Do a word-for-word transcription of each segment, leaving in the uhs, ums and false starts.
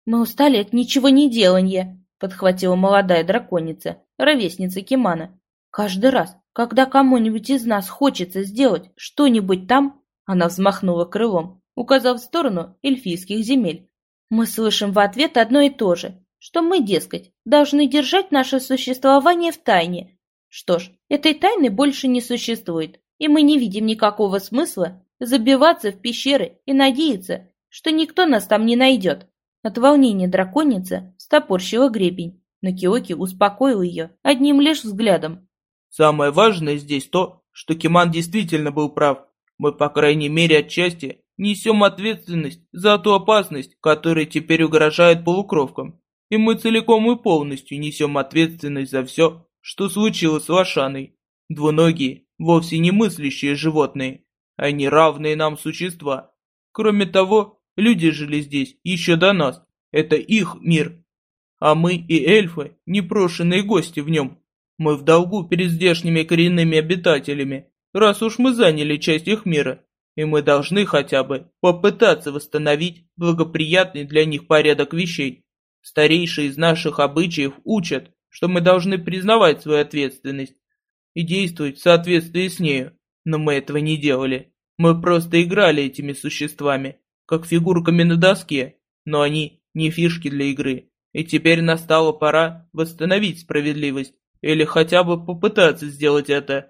Мы устали от ничего не деланья, подхватила молодая драконица, ровесница Кимана. Каждый раз, когда кому-нибудь из нас хочется сделать что-нибудь там, она взмахнула крылом, указав в сторону эльфийских земель. Мы слышим в ответ одно и то же, что мы, дескать, должны держать наше существование в тайне. Что ж, этой тайны больше не существует, и мы не видим никакого смысла забиваться в пещеры и надеяться, что никто нас там не найдет. От волнения драконица стопорщила гребень, но Киоки успокоил ее одним лишь взглядом. Самое важное здесь то, что Киман действительно был прав. Мы, по крайней мере, отчасти несем ответственность за ту опасность, которая теперь угрожает полукровкам. И мы целиком и полностью несем ответственность за все, что случилось с Лошаной. Двуногие, вовсе не мыслящие животные. Они равные нам существа. Кроме того, люди жили здесь еще до нас. Это их мир. А мы и эльфы, непрошенные гости в нем. Мы в долгу перед здешними коренными обитателями, раз уж мы заняли часть их мира. И мы должны хотя бы попытаться восстановить благоприятный для них порядок вещей. Старейшие из наших обычаев учат, что мы должны признавать свою ответственность и действовать в соответствии с нею. Но мы этого не делали. Мы просто играли этими существами, как фигурками на доске, но они не фишки для игры. И теперь настала пора восстановить справедливость, или хотя бы попытаться сделать это.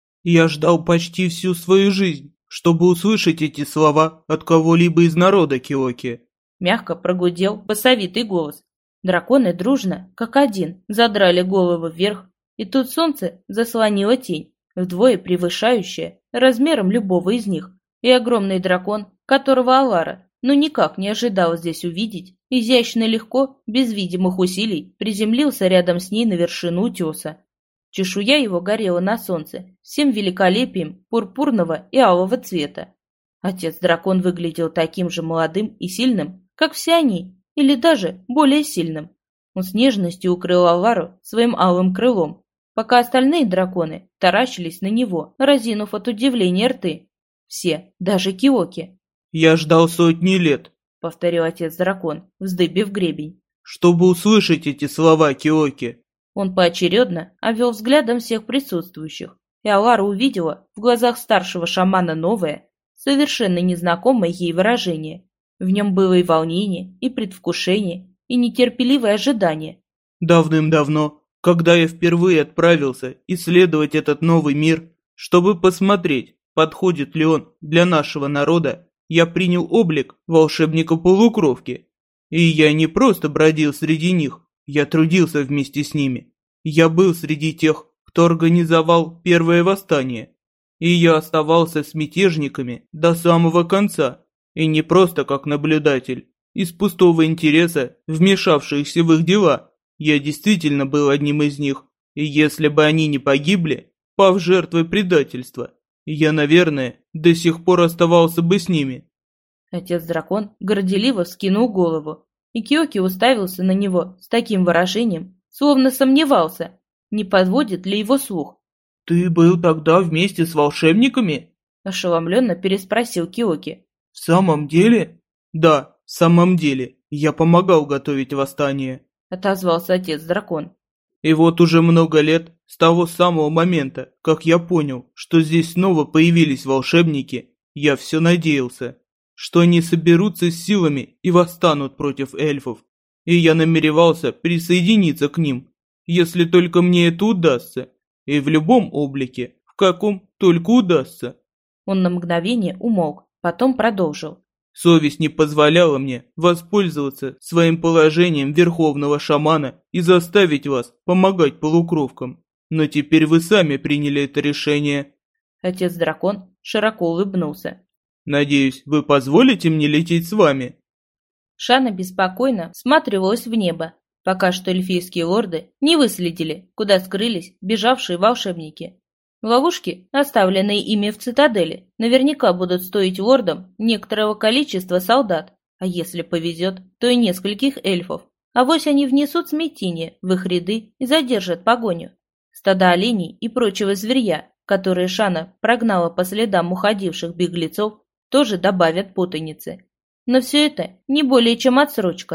Я ждал почти всю свою жизнь, чтобы услышать эти слова от кого-либо из народа Киоки. Мягко прогудел басовитый голос. Драконы дружно, как один, задрали голову вверх, и тут солнце заслонило тень, вдвое превышающая размером любого из них, и огромный дракон, которого Алара ну никак не ожидала здесь увидеть, изящно и легко, без видимых усилий, приземлился рядом с ней на вершину утеса. Чешуя его горела на солнце всем великолепием пурпурного и алого цвета. Отец-дракон выглядел таким же молодым и сильным, как все они, или даже более сильным. Он с нежностью укрыл Алару своим алым крылом, пока остальные драконы таращились на него, разинув от удивления рты. Все, даже Киоки. «Я ждал сотни лет», — повторил отец-дракон, вздыбив гребень. «чтобы услышать эти слова, Киоки». Он поочередно обвел взглядом всех присутствующих, и Алара увидела в глазах старшего шамана новое, совершенно незнакомое ей выражение. В нем было и волнение, и предвкушение, и нетерпеливое ожидание. «Давным-давно, когда я впервые отправился исследовать этот новый мир, чтобы посмотреть, подходит ли он для нашего народа, я принял облик волшебника-полукровки. И я не просто бродил среди них, я трудился вместе с ними. Я был среди тех, кто организовал первое восстание. И я оставался с мятежниками до самого конца, и не просто как наблюдатель, из пустого интереса, вмешавшихся в их дела. Я действительно был одним из них, и если бы они не погибли, пав жертвой предательства, я, наверное, до сих пор оставался бы с ними». Отец-дракон горделиво вскинул голову, и Киоки уставился на него с таким выражением, словно сомневался, не подводит ли его слух. «Ты был тогда вместе с волшебниками?» – ошеломленно переспросил Киоки. «В самом деле?» «Да, в самом деле. Я помогал готовить восстание», – отозвался отец-дракон. «И вот уже много лет, с того самого момента, как я понял, что здесь снова появились волшебники, я все надеялся, что они соберутся с силами и восстанут против эльфов. И я намеревался присоединиться к ним, если только мне это удастся, и в любом облике, в каком только удастся». Он на мгновение умолк, потом продолжил. «Совесть не позволяла мне воспользоваться своим положением верховного шамана и заставить вас помогать полукровкам. Но теперь вы сами приняли это решение». Отец-дракон широко улыбнулся. «Надеюсь, вы позволите мне лететь с вами?» Шана беспокойно всматривалась в небо, пока что эльфийские лорды не выследили, куда скрылись бежавшие волшебники. Ловушки, оставленные ими в цитадели, наверняка будут стоить лордам некоторого количества солдат, а если повезет, то и нескольких эльфов. Авось они внесут смятение в их ряды и задержат погоню. Стада оленей и прочего зверья, которые Шана прогнала по следам уходивших беглецов, тоже добавят путаницы. Но все это не более чем отсрочка.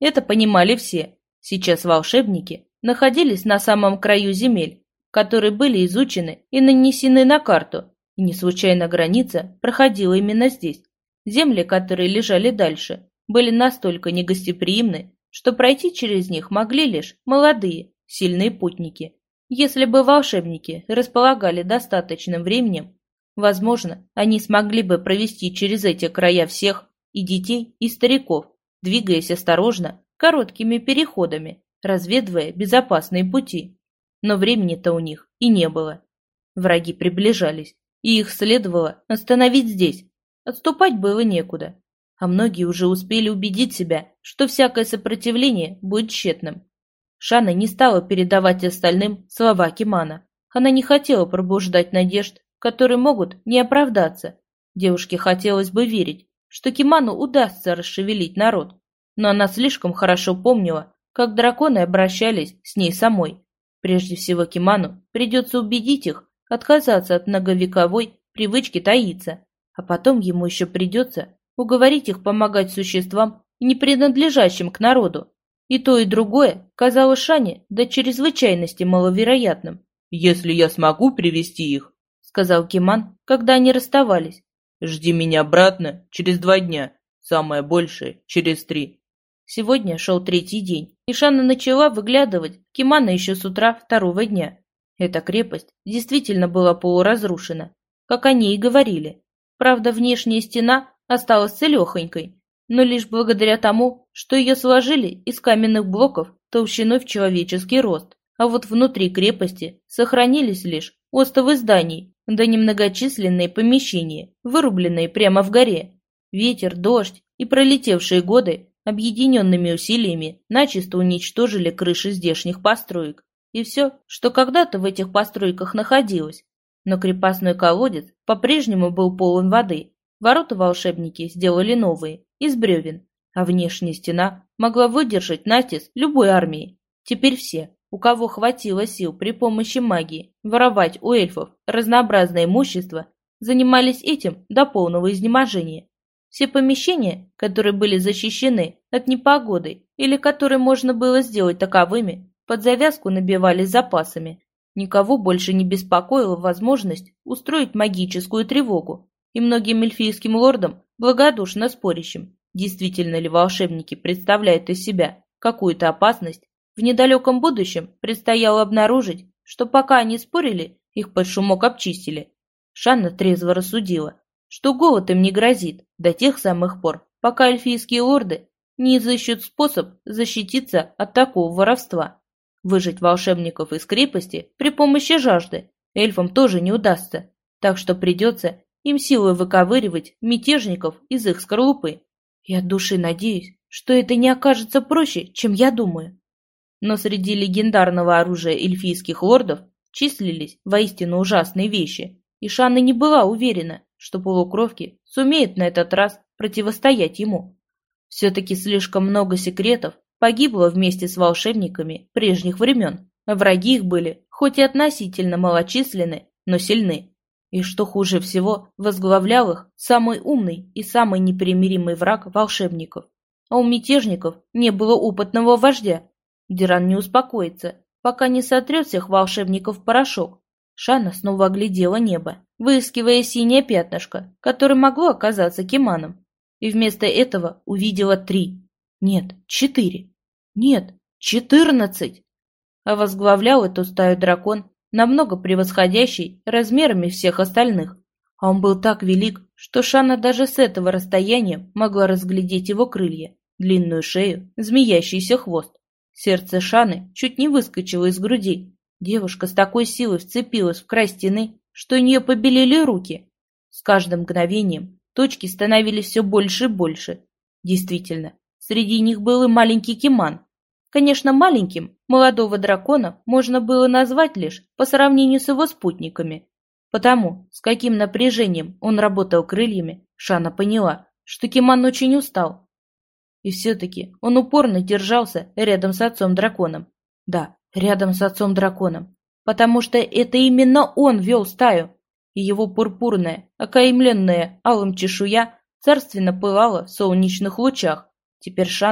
Это понимали все. Сейчас волшебники находились на самом краю земель, которые были изучены и нанесены на карту, и не случайно граница проходила именно здесь. Земли, которые лежали дальше, были настолько негостеприимны, что пройти через них могли лишь молодые, сильные путники. Если бы волшебники располагали достаточным временем, возможно, они смогли бы провести через эти края всех, и детей, и стариков, двигаясь осторожно, короткими переходами, разведывая безопасные пути. Но времени-то у них и не было. Враги приближались, и их следовало остановить здесь. Отступать было некуда. А многие уже успели убедить себя, что всякое сопротивление будет тщетным. Шана не стала передавать остальным слова Кимана. Она не хотела пробуждать надежд, которые могут не оправдаться. Девушке хотелось бы верить, что Киману удастся расшевелить народ. Но она слишком хорошо помнила, как драконы обращались с ней самой. Прежде всего Киману придется убедить их отказаться от многовековой привычки таиться, а потом ему еще придется уговорить их помогать существам, не принадлежащим к народу. И то, и другое казалось Шане до чрезвычайности маловероятным. «Если я смогу привести их», — сказал Киман, когда они расставались. «Жди меня обратно через два дня, самое большее через три». Сегодня шел третий день, и Шана начала выглядывать Кимана еще с утра второго дня. Эта крепость действительно была полуразрушена, как они и говорили. Правда, внешняя стена осталась целехонькой, но лишь благодаря тому, что ее сложили из каменных блоков толщиной в человеческий рост. А вот внутри крепости сохранились лишь остовы зданий, да немногочисленные помещения, вырубленные прямо в горе. Ветер, дождь и пролетевшие годы объединенными усилиями начисто уничтожили крыши здешних построек и все, что когда-то в этих постройках находилось. Но крепостной колодец по-прежнему был полон воды. Ворота волшебники сделали новые, из бревен, а внешняя стена могла выдержать натиск любой армии. Теперь все, у кого хватило сил при помощи магии воровать у эльфов разнообразное имущество, занимались этим до полного изнеможения. Все помещения, которые были защищены от непогоды или которые можно было сделать таковыми, под завязку набивались запасами. Никого больше не беспокоила возможность устроить магическую тревогу, и многим эльфийским лордам, благодушно спорящим, действительно ли волшебники представляют из себя какую-то опасность, в недалеком будущем предстояло обнаружить, что пока они спорили, их под шумок обчистили. Шанна трезво рассудила, что голод им не грозит до тех самых пор, пока эльфийские лорды не изыщут способ защититься от такого воровства. Выжить волшебников из крепости при помощи жажды эльфам тоже не удастся, так что придется им силой выковыривать мятежников из их скорлупы. Я от души надеюсь, что это не окажется проще, чем я думаю. Но среди легендарного оружия эльфийских лордов числились воистину ужасные вещи, и Шанна не была уверена, что полукровки сумеют на этот раз противостоять ему. Все-таки слишком много секретов погибло вместе с волшебниками прежних времен, а враги их были, хоть и относительно малочисленны, но сильны. И что хуже всего, возглавлял их самый умный и самый непримиримый враг волшебников. А у мятежников не было опытного вождя. Диран не успокоится, пока не сотрет всех волшебников в порошок. Шана снова оглядела небо, выискивая синее пятнышко, которое могло оказаться Киманом. И вместо этого увидела три. Нет, четыре. Нет, четырнадцать. А возглавлял эту стаю дракон, намного превосходящий размерами всех остальных. А он был так велик, что Шана даже с этого расстояния могла разглядеть его крылья, длинную шею, змеящийся хвост. Сердце Шаны чуть не выскочило из груди. Девушка с такой силой вцепилась в край стены, что у нее побелели руки. С каждым мгновением точки становились все больше и больше. Действительно, среди них был и маленький Киман. Конечно, маленьким молодого дракона можно было назвать лишь по сравнению с его спутниками. Потому, с каким напряжением он работал крыльями, Шана поняла, что Киман очень устал. И все-таки он упорно держался рядом с отцом-драконом. Да, рядом с отцом-драконом. Потому что это именно он вел стаю. И его пурпурная, окаймленная алым чешуя царственно пылала в солнечных лучах. Теперь Шана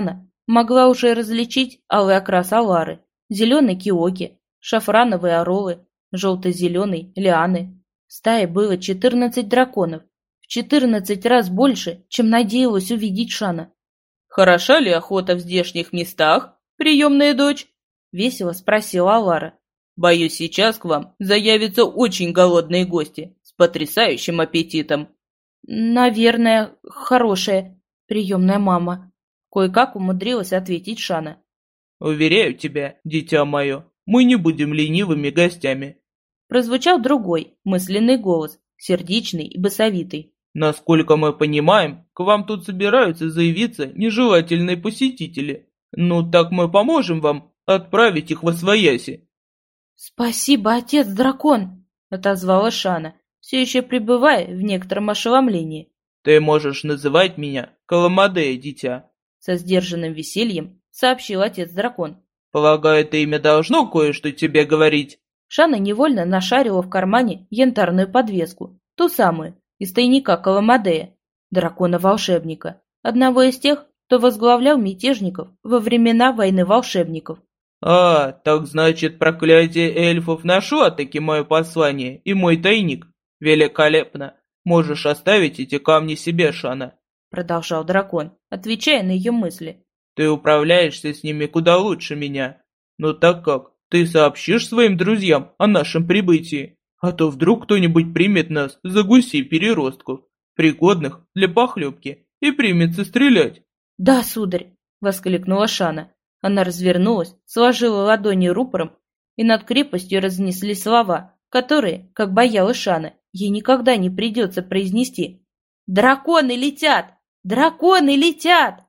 могла уже различить алый окрас Алары, зеленый киоки, шафрановые оролы, желто-зеленый лианы. В стае было четырнадцать драконов, в четырнадцать раз больше, чем надеялась увидеть Шана. «Хороша ли охота в здешних местах, приемная дочь?» — весело спросила Алара. «Боюсь, сейчас к вам заявятся очень голодные гости с потрясающим аппетитом». «Наверное, хорошая приемная мама», — кое-как умудрилась ответить Шана. «Уверяю тебя, дитя мое, мы не будем ленивыми гостями». Прозвучал другой, мысленный голос, сердечный и басовитый. «Насколько мы понимаем, к вам тут собираются заявиться нежелательные посетители. Ну так мы поможем вам отправить их восвояси». «Спасибо, отец-дракон», — отозвала Шана, все еще пребывая в некотором ошеломлении. «Ты можешь называть меня Коломадея, дитя», — со сдержанным весельем сообщил отец-дракон. «Полагаю, это имя должно кое-что тебе говорить». Шана невольно нашарила в кармане янтарную подвеску, ту самую, из тайника Коломадея, дракона-волшебника, одного из тех, кто возглавлял мятежников во времена войны волшебников. «А, так значит, проклятие эльфов нашло таки мое послание и мой тайник. Великолепно. Можешь оставить эти камни себе, Шана», — продолжал дракон, отвечая на ее мысли. «Ты управляешься с ними куда лучше меня. Но так как, ты сообщишь своим друзьям о нашем прибытии, а то вдруг кто-нибудь примет нас за гусей-переростков, пригодных для похлебки, и примется стрелять». «Да, сударь», — воскликнула Шана. Она развернулась, сложила ладони рупором, и над крепостью разнесли слова, которые, как боялась Шана, ей никогда не придется произнести. «Драконы летят! Драконы летят!»